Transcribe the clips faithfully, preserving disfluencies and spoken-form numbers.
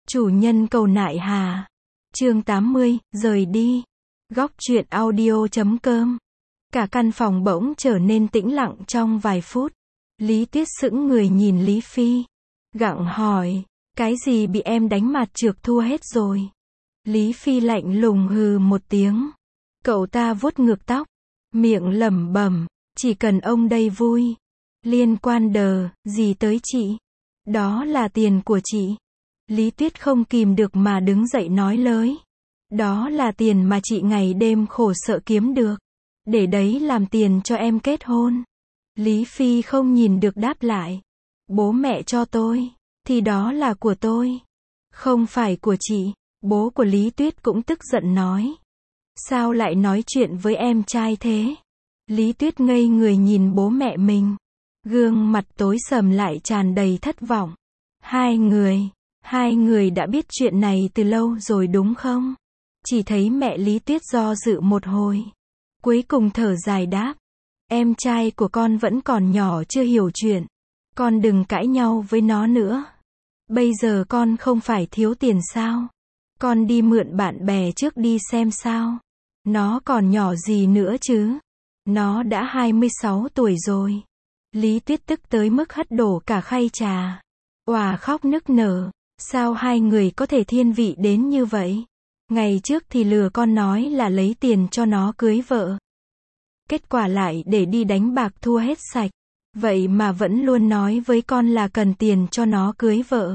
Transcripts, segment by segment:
Chủ nhân cầu nại hà. Chương tám mươi, rời đi. Góc truyện audio chấm com. Cả căn phòng bỗng trở nên tĩnh lặng trong vài phút. Lý Tuyết sững người nhìn Lý Phi. Gặng hỏi, cái gì bị em đánh mặt trược thua hết rồi? Lý Phi lạnh lùng hừ một tiếng. Cậu ta vuốt ngược tóc, miệng lẩm bẩm, chỉ cần ông đây vui. Liên quan đờ, gì tới chị? Đó là tiền của chị. Lý Tuyết không kìm được mà đứng dậy nói lới. Đó là tiền mà chị ngày đêm khổ sở kiếm được. Để đấy làm tiền cho em kết hôn. Lý Phi không nhìn được đáp lại. Bố mẹ cho tôi, thì đó là của tôi. Không phải của chị. Bố của Lý Tuyết cũng tức giận nói. Sao lại nói chuyện với em trai thế? Lý Tuyết ngây người nhìn bố mẹ mình. Gương mặt tối sầm lại tràn đầy thất vọng. Hai người, hai người đã biết chuyện này từ lâu rồi đúng không? Chỉ thấy mẹ Lý Tuyết do dự một hồi. Cuối cùng thở dài đáp. Em trai của con vẫn còn nhỏ chưa hiểu chuyện. Con đừng cãi nhau với nó nữa. Bây giờ con không phải thiếu tiền sao? Con đi mượn bạn bè trước đi xem sao. Nó còn nhỏ gì nữa chứ? Nó đã hai mươi sáu tuổi rồi. Lý Tuyết tức tới mức hất đổ cả khay trà. Òa khóc nức nở. Sao hai người có thể thiên vị đến như vậy? Ngày trước thì lừa con nói là lấy tiền cho nó cưới vợ. Kết quả lại để đi đánh bạc thua hết sạch. Vậy mà vẫn luôn nói với con là cần tiền cho nó cưới vợ.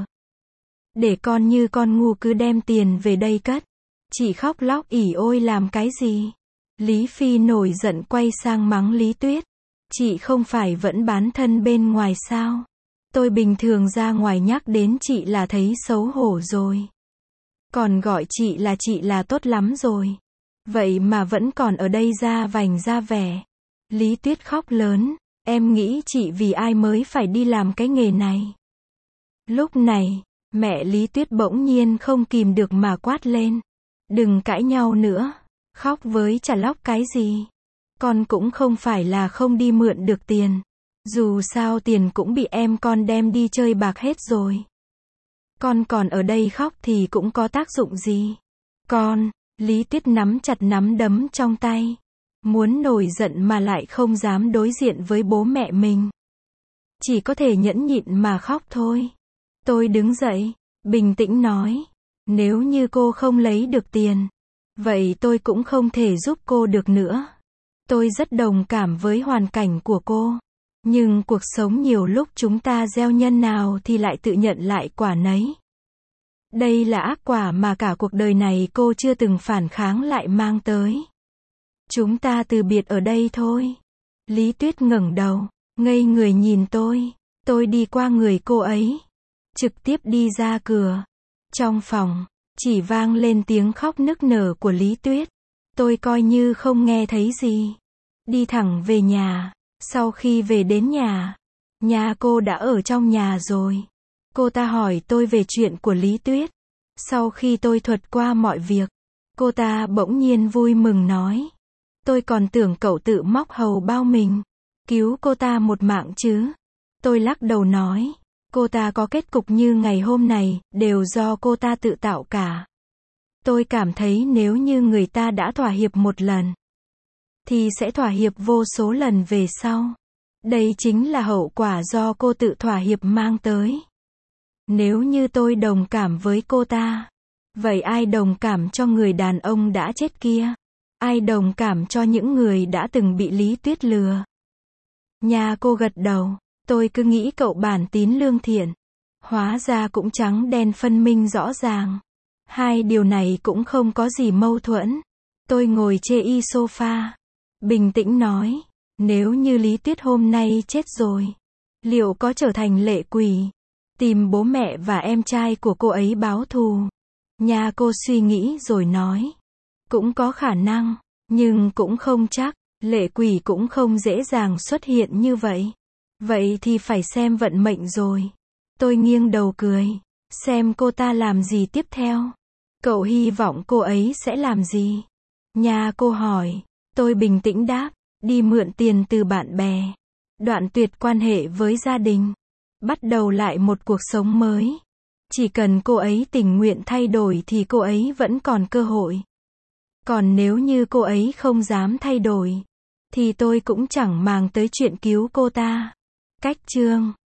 Để con như con ngu cứ đem tiền về đây cất. Chị khóc lóc ỉ ôi làm cái gì? Lý Phi nổi giận quay sang mắng Lý Tuyết. Chị không phải vẫn bán thân bên ngoài sao? Tôi bình thường ra ngoài nhắc đến chị là thấy xấu hổ rồi. Còn gọi chị là chị là tốt lắm rồi. Vậy mà vẫn còn ở đây ra vành ra vẻ. Lý Tuyết khóc lớn. Em nghĩ chị vì ai mới phải đi làm cái nghề này? Lúc này, mẹ Lý Tuyết bỗng nhiên không kìm được mà quát lên. Đừng cãi nhau nữa. Khóc với chả lóc cái gì. Con cũng không phải là không đi mượn được tiền. Dù sao tiền cũng bị em con đem đi chơi bạc hết rồi. Con còn ở đây khóc thì cũng có tác dụng gì. Con, Lý Tuyết nắm chặt nắm đấm trong tay. Muốn nổi giận mà lại không dám đối diện với bố mẹ mình. Chỉ có thể nhẫn nhịn mà khóc thôi. Tôi đứng dậy, bình tĩnh nói. Nếu như cô không lấy được tiền, vậy tôi cũng không thể giúp cô được nữa. Tôi rất đồng cảm với hoàn cảnh của cô. Nhưng cuộc sống nhiều lúc chúng ta gieo nhân nào thì lại tự nhận lại quả nấy. Đây là ác quả mà cả cuộc đời này cô chưa từng phản kháng lại mang tới. Chúng ta từ biệt ở đây thôi. Lý Tuyết ngẩng đầu, ngây người nhìn tôi. Tôi đi qua người cô ấy. Trực tiếp đi ra cửa. Trong phòng, chỉ vang lên tiếng khóc nức nở của Lý Tuyết. Tôi coi như không nghe thấy gì. Đi thẳng về nhà. Sau khi về đến nhà, nhà cô đã ở trong nhà rồi. Cô ta hỏi tôi về chuyện của Lý Tuyết. Sau khi tôi thuật qua mọi việc, cô ta bỗng nhiên vui mừng nói. Tôi còn tưởng cậu tự móc hầu bao mình. Cứu cô ta một mạng chứ. Tôi lắc đầu nói. Cô ta có kết cục như ngày hôm này, đều do cô ta tự tạo cả. Tôi cảm thấy nếu như người ta đã thỏa hiệp một lần, thì sẽ thỏa hiệp vô số lần về sau. Đây chính là hậu quả do cô tự thỏa hiệp mang tới. Nếu như tôi đồng cảm với cô ta, vậy ai đồng cảm cho người đàn ông đã chết kia? Ai đồng cảm cho những người đã từng bị Lý Tuyết lừa? Nhà cô gật đầu. Tôi cứ nghĩ cậu bản tín lương thiện. Hóa ra cũng trắng đen phân minh rõ ràng. Hai điều này cũng không có gì mâu thuẫn. Tôi ngồi chê y sofa. Bình tĩnh nói. Nếu như Lý Tuyết hôm nay chết rồi, liệu có trở thành lệ quỷ, tìm bố mẹ và em trai của cô ấy báo thù? Nhà cô suy nghĩ rồi nói. Cũng có khả năng, nhưng cũng không chắc. Lệ quỷ cũng không dễ dàng xuất hiện như vậy. Vậy thì phải xem vận mệnh rồi. Tôi nghiêng đầu cười. Xem cô ta làm gì tiếp theo. Cậu hy vọng cô ấy sẽ làm gì? Nhà cô hỏi. Tôi bình tĩnh đáp. Đi mượn tiền từ bạn bè. Đoạn tuyệt quan hệ với gia đình. Bắt đầu lại một cuộc sống mới. Chỉ cần cô ấy tình nguyện thay đổi thì cô ấy vẫn còn cơ hội. Còn nếu như cô ấy không dám thay đổi, thì tôi cũng chẳng màng tới chuyện cứu cô ta. Cách chương